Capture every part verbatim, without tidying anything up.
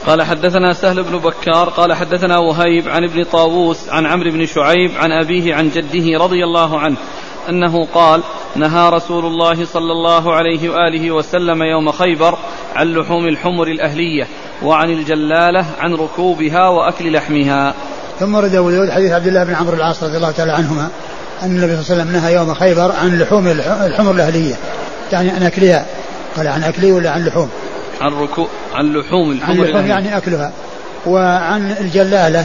قال حدثنا سهل بن بكار قال حدثنا وهيب عن ابن طاووس عن عمرو بن شعيب عن أبيه عن جده رضي الله عنه أنه قال نهى رسول الله صلى الله عليه وآله وسلم يوم خيبر عن لحوم الحمر الأهلية وعن الجلالة عن ركوبها وأكل لحمها. ثم رد أبو داود حديث عبد الله بن عمرو العاص رضي الله تعالى عنهما أن النبي صلى الله عليه وسلم نهى يوم خيبر عن لحوم الحمر الأهلية, يعني عن أكلها, قال عن أكلي ولا عن لحوم؟ عن ركوب عن لحوم الحمر عن لحوم يعني أكلها, وعن الجلالة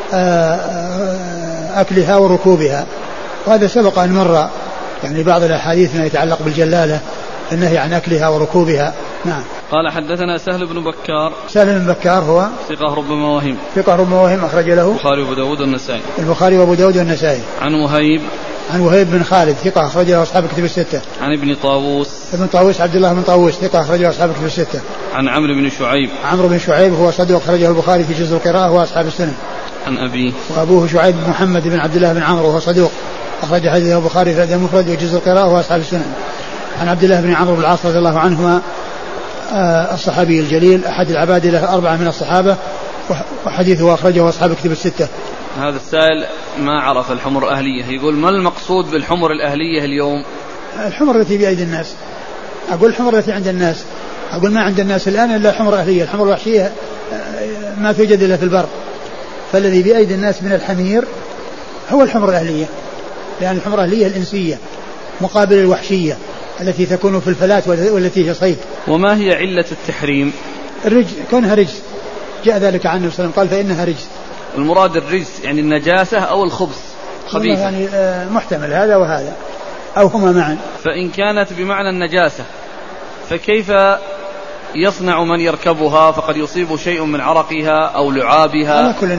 أكلها وركوبها. وهذا سبق أن مر يعني بعض الأحاديث ما يتعلق بالجلالة النهي عن أكلها وركوبها. نعم. قال حدثنا سهل بن بكار. سهل بن بكار هو ثقة ربما وهم. ثقة ربما وهم أخرج له البخاري وأبو داود والنسائي. البخاري وأبو داود والنسائي. عن وهيب. عن وهيب بن خالد ثقة أخرج له أصحاب الكتب الستة. عن ابن طاووس. ابن طاووس عبد الله بن طاووس ثقة أخرج له أصحاب الكتب الستة. عن عمرو بن شعيب. عمرو بن شعيب هو صدوق أخرجه البخاري في جزء القراءة وأصحاب السنن. عن أبيه. وأبوه شعيب بن محمد بن عبد الله بن عمرو وهو صدوق أخرج حديثه البخاري في المفرد وجزء القراءة وأصحاب السنن. عن عبد الله بن عمرو بن العاص رضي الله عنهما الصحابي الجليل أحد العبادلة الأربعة من الصحابة, وحديثه أخرجه أصحاب الكتب الستة. هذا السائل ما عرف الحمر الأهلية, يقول ما المقصود بالحمر الأهلية اليوم؟ الحمر التي بأيدي الناس. أقول الحمر التي عند الناس, أقول ما عند الناس الآن إلا الحمر الأهلية. الحمر الوحشية ما توجد إلا في البر, فالذي بأيدي الناس من الحمير هو الحمر الأهلية, لأن الحمر الأهلية الإنسية مقابل الوحشية التي تكون في الفلات والتي هي صيد. وما هي علة التحريم؟ الرجس, كونها رجس, جاء ذلك عن النبي صلى الله عليه وسلم قال فإنها رجس. المراد الرجس يعني النجاسة أو الخبث خبيثة؟ يعني محتمل هذا وهذا أو هما معا. فإن كانت بمعنى النجاسة فكيف يصنع من يركبها؟ فقد يصيب شيء من عرقها أو لعابها. على كل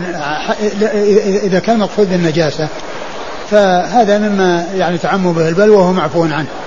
إذا كان مقصود بالنجاسة فهذا مما يعني تعم به البلوى وهو معفو عنه.